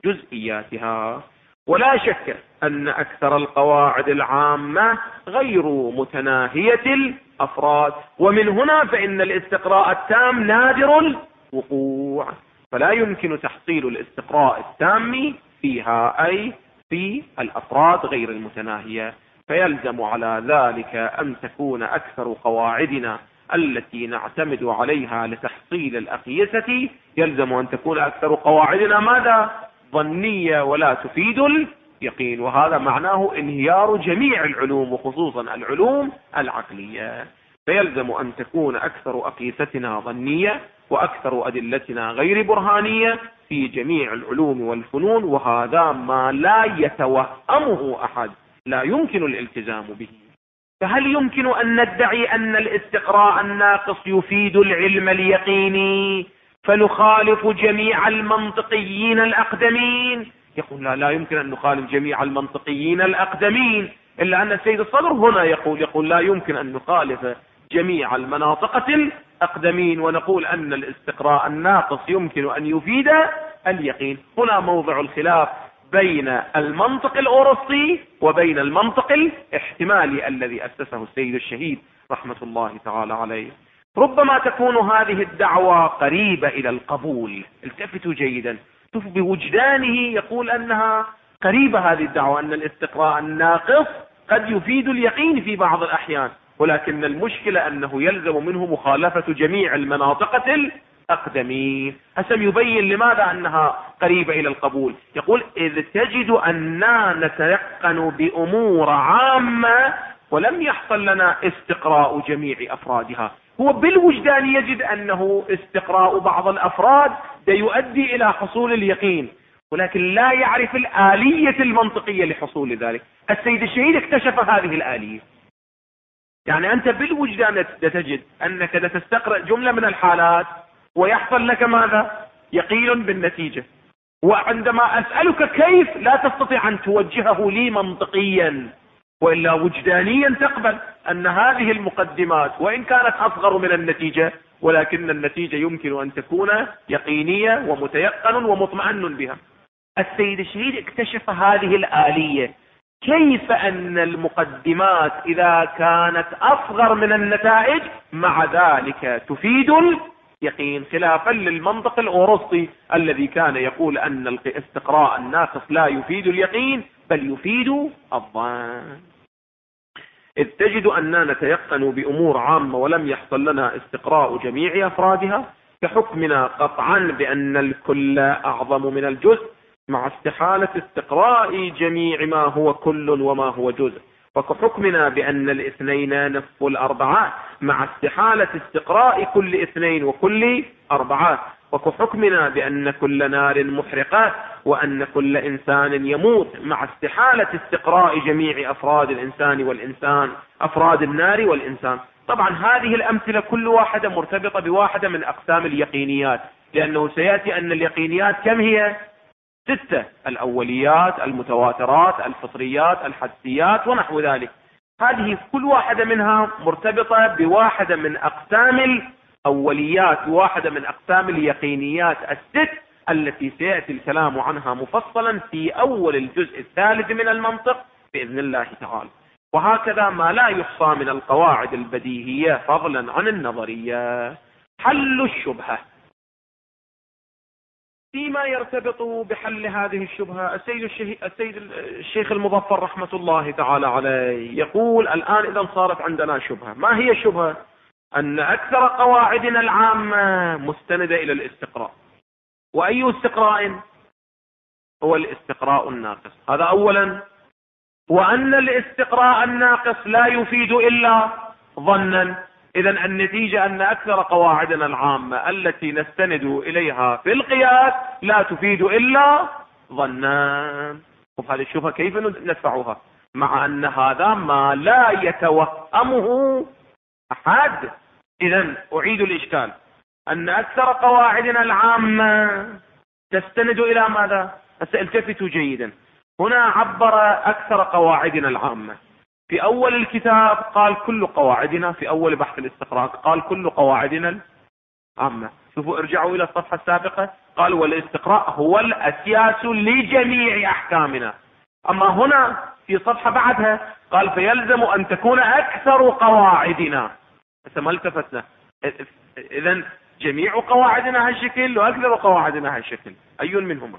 جزئياتها. ولا شك أن أكثر القواعد العامة غير متناهية الأفراد، ومن هنا فإن الاستقراء التام نادر الوقوع، فلا يمكن تحصيل الاستقراء التام فيها، أي في الأفراد غير المتناهية. فيلزم على ذلك أن تكون أكثر قواعدنا التي نعتمد عليها لتحصيل الأقيسة، يلزم أن تكون أكثر قواعدنا ماذا؟ ظنية ولا تفيد اليقين. وهذا معناه انهيار جميع العلوم وخصوصا العلوم العقلية. فيلزم أن تكون أكثر أقيستنا ظنية وأكثر أدلتنا غير برهانية في جميع العلوم والفنون، وهذا ما لا يتوهمه أحد، لا يمكن الالتزام به. فهل يمكن أن ندعي أن الاستقراء الناقص يفيد العلم اليقيني فنخالف جميع المنطقيين الأقدمين؟ يقول لا يمكن أن نخالف جميع المنطقيين الأقدمين، إلا أن السيد الصدر هنا يقول لا يمكن أن نخالف جميع المناطقة الأقدمين ونقول أن الاستقراء الناقص يمكن أن يفيد اليقين. هنا موضع الخلاف بين المنطق الأرسطي وبين المنطق الاحتمالي الذي أسسه السيد الشهيد رحمة الله تعالى عليه. ربما تكون هذه الدعوة قريبة إلى القبول. التفتوا جيدا، شوف بوجدانه يقول أنها قريبة هذه الدعوة، أن الاستقراء الناقص قد يفيد اليقين في بعض الأحيان، ولكن المشكلة أنه يلزم منه مخالفة جميع المناطق الأقدمين. هسم يبين لماذا أنها قريبة إلى القبول. يقول إذ تجد أننا نتيقن بأمور عامة ولم يحصل لنا استقراء جميع أفرادها. هو بالوجدان يجد أنه استقراء بعض الأفراد يؤدي إلى حصول اليقين، ولكن لا يعرف الآلية المنطقية لحصول ذلك. السيد الشهيد اكتشف هذه الآلية. يعني أنت بالوجدان تجد أنك تستقرأ جملة من الحالات ويحصل لك ماذا؟ يقين بالنتيجة. وعندما أسألك كيف لا تستطيع أن توجهه لي منطقيا، وإلا وجدانيا تقبل أن هذه المقدمات وإن كانت أصغر من النتيجة ولكن النتيجة يمكن أن تكون يقينية ومتيقن ومطمئن بها. السيد الشهيد اكتشف هذه الآلية، كيف أن المقدمات إذا كانت أصغر من النتائج مع ذلك تفيد اليقين، خلافا للمنطق الأرسطي الذي كان يقول أن الاستقراء الناقص لا يفيد اليقين بل يفيد الظن. إذ تجد أننا نتيقن بأمور عامة ولم يحصل لنا استقراء جميع أفرادها، كحكمنا قطعا بأن الكل أعظم من الجزء، مع استحالة استقراء جميع ما هو كل وما هو جزء، وكحكمنا بأن الاثنين نصف الأربعة مع استحالة استقراء كل اثنين وكل أربعة، وكحكمنا بأن كل نار محرقة وأن كل إنسان يموت مع استحالة استقراء جميع أفراد الإنسان والإنسان، أفراد النار والإنسان. طبعا هذه الأمثلة كل واحدة مرتبطة بواحدة من أقسام اليقينيات، لأنه سيأتي أن اليقينيات كم هي؟ 6: الأوليات، المتواترات، الفطريات، الحدسيات ونحو ذلك. هذه كل واحدة منها مرتبطة بواحدة من أقسام الأوليات، واحدة من أقسام اليقينيات ال6 التي سيأتي الكلام عنها مفصلا في أول الجزء الثالث من المنطق بإذن الله تعالى. وهكذا ما لا يحصى من القواعد البديهية فضلا عن النظرية. حل الشبهة. فيما يرتبط بحل هذه الشبهة السيد الشيخ المظفر رحمة الله تعالى عليه يقول: الآن إذا صارت عندنا شبهة، ما هي الشبهة؟ أن أكثر قواعدنا العامة مستندة إلى الاستقراء. وأي استقراء؟ هو الاستقراء الناقص، هذا أولا. وأن الاستقراء الناقص لا يفيد إلا ظنا. إذن النتيجة أن أكثر قواعدنا العامة التي نستند إليها في القياس لا تفيد إلا ظنا. وهذه الشبهة كيف ندفعها مع أن هذا ما لا يتوهمه أحد؟ إذن أعيد الإشكال: أن أكثر قواعدنا العامة تستند إلى ماذا؟ سألتفتوا جيدا. هنا عبر أكثر قواعدنا العامة. في أول الكتاب قال كل قواعدنا، في أول بحث الاستقراء قال كل قواعدنا العامة. شوفوا ارجعوا إلى الصفحة السابقة، قال والاستقراء هو الأساس لجميع أحكامنا. أما هنا في صفحة بعدها قال فيلزم أن تكون أكثر قواعدنا. بس ما التفتنا. إذن جميع قواعدنا هالشكل وأكثر قواعدنا هالشكل، أي منهما؟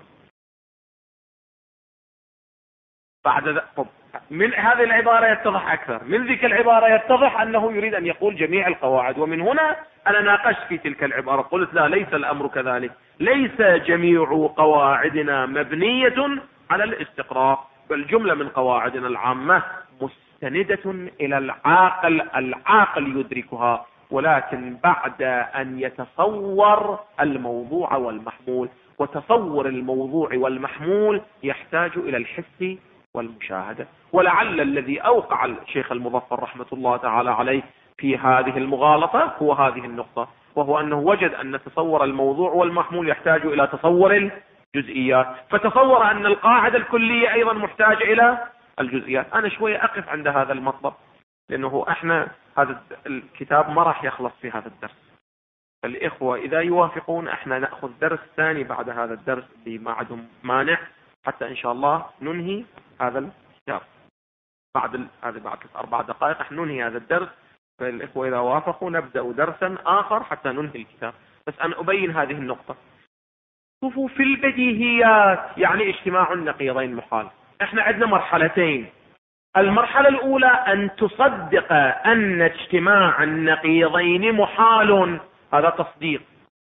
بعد من هذه العبارة يتضح أكثر، من ذيك العبارة يتضح أنه يريد أن يقول جميع القواعد. ومن هنا أنا ناقشت في تلك العبارة، قلت لا، ليس الأمر كذلك. ليس جميع قواعدنا مبنية على الاستقراء، بل جملة من قواعدنا العامة مستندة إلى العاقل، العاقل يدركها، ولكن بعد أن يتصور الموضوع والمحمول. وتصور الموضوع والمحمول يحتاج إلى الحس والمشاهدة. ولعل الذي أوقع الشيخ المظفر رحمة الله تعالى عليه في هذه المغالطة هو هذه النقطة، وهو أنه وجد أن تصور الموضوع والمحمول يحتاج إلى تصور الجزئيات، فتصور أن القاعدة الكلية أيضا محتاج إلى الجزئيات. أنا شوية أقف عند هذا المطلب، لأنه إحنا هذا الكتاب ما راح يخلص في هذا الدرس. الإخوة إذا يوافقون إحنا نأخذ درس ثاني بعد هذا الدرس اللي ما عندهم مانع، حتى إن شاء الله ننهي هذا الكتاب بعد 4 دقائق. احنا ننهي هذا الدرس، فالإخوة إذا وافقوا نبدأ درسا آخر حتى ننهي الكتاب. بس أنا أبين هذه النقطة. شوفوا في البديهيات يعني اجتماع النقيضين محال. احنا عندنا مرحلتين. المرحلة الأولى أن تصدق أن اجتماع النقيضين محال، هذا تصديق.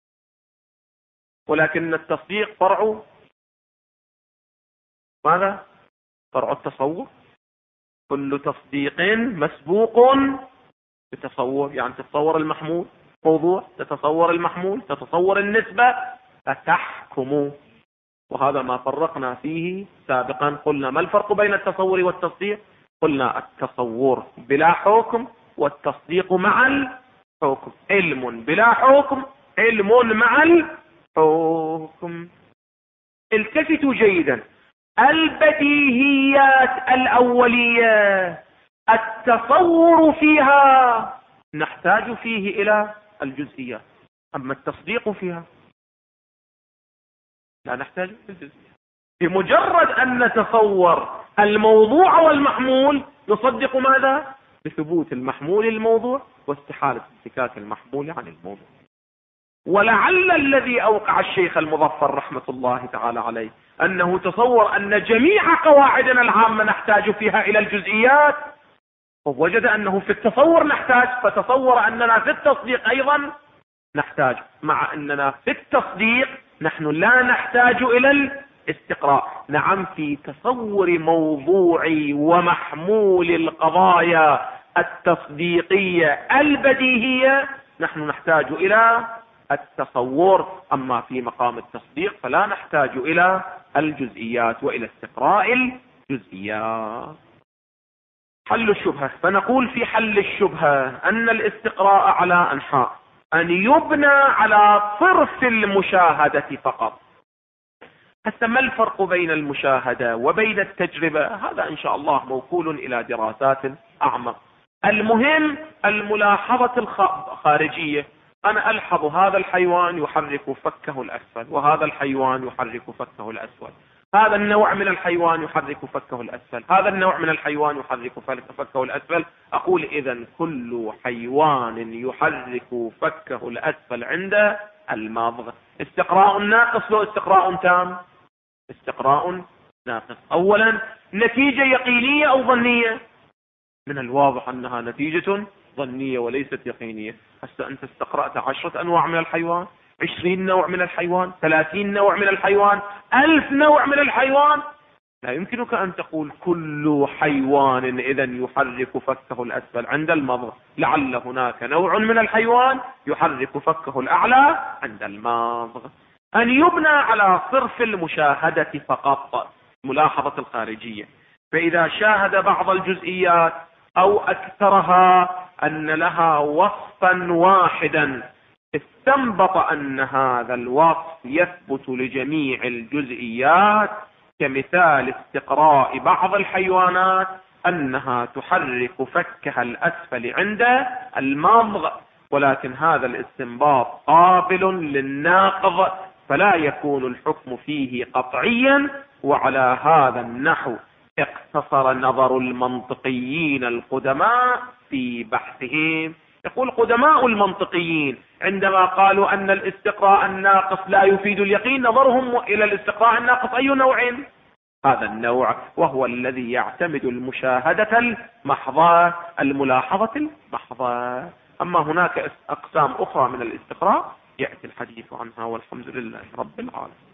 ولكن التصديق فرع ماذا؟ فرع التصور. كل تصديق مسبوق بتصور، يعني تتصور المحمول موضوع، تتصور المحمول، تتصور النسبة، فتحكم. وهذا ما فرقنا فيه سابقا. قلنا ما الفرق بين التصور والتصديق؟ قلنا التصور بلا حكم، والتصديق مع الحكم. علم بلا حكم، علم مع الحكم. التفتوا جيدا. البديهيات الأولية التصور فيها نحتاج فيه إلى الجزئيات، أما التصديق فيها لا نحتاج إلى الجزئيات. بمجرد أن نتصور الموضوع والمحمول نصدق ماذا؟ بثبوت المحمول الموضوع واستحالة انفكاك المحمول عن الموضوع. ولعل الذي أوقع الشيخ المظفر رحمة الله تعالى عليه أنه تصور أن جميع قواعدنا العامة نحتاج فيها إلى الجزئيات، ووجد أنه في التصور نحتاج، فتصور أننا في التصديق أيضا نحتاج، مع أننا في التصديق نحن لا نحتاج إلى استقراء. نعم، في تصور موضوع ومحمول القضايا التصديقية البديهية نحن نحتاج إلى التصور، أما في مقام التصديق فلا نحتاج إلى الجزئيات وإلى استقراء الجزئيات. حل الشبهة. فنقول في حل الشبهة أن الاستقراء على أنحاء: أن يبنى على صرف المشاهدة فقط. هسه ما الفرق بين المشاهدة وبين التجربة؟ هذا إن شاء الله موكول إلى دراسات أعمق. المهم الملاحظة الخارجية. أنا ألحظ هذا الحيوان يحرك فكه الأسفل، وهذا الحيوان يحرك فكه الأسفل، هذا النوع من الحيوان يحرك فكه الأسفل، هذا النوع من الحيوان يحرك فكه الأسفل. أقول إذن كل حيوان يحرك فكه الأسفل عند المضغ. استقراء ناقص لو استقراء تام؟ استقراء ناقص. أولا، نتيجة يقينية أو ظنية؟ من الواضح أنها نتيجة ظنية وليست يقينية. هسه أنت استقرأت 10 أنواع من الحيوان، 20 نوع من الحيوان، 30 نوع من الحيوان، 1000 نوع من الحيوان. لا يمكنك أن تقول كل حيوان إذن يحرك فكه الأسفل عند المضغ، لعل هناك نوع من الحيوان يحرك فكه الأعلى عند المضغ. أن يبنى على صرف المشاهدة فقط، ملاحظة الخارجية. فإذا شاهد بعض الجزئيات أو أكثرها أن لها وصفا واحدا، استنبط أن هذا الوصف يثبت لجميع الجزئيات، كمثال استقراء بعض الحيوانات أنها تحرك فكها الأسفل عند المضغ، ولكن هذا الاستنباط قابل للناقض، فلا يكون الحكم فيه قطعيا. وعلى هذا النحو اقتصر نظر المنطقيين القدماء في بحثهم. يقول قدماء المنطقيين عندما قالوا أن الاستقراء الناقص لا يفيد اليقين، نظرهم إلى الاستقراء الناقص أي نوع؟ هذا النوع، وهو الذي يعتمد المشاهدة المحضة، الملاحظة المحضة. أما هناك أقسام أخرى من الاستقراء يأتي الحديث عنها، والحمد لله رب العالمين.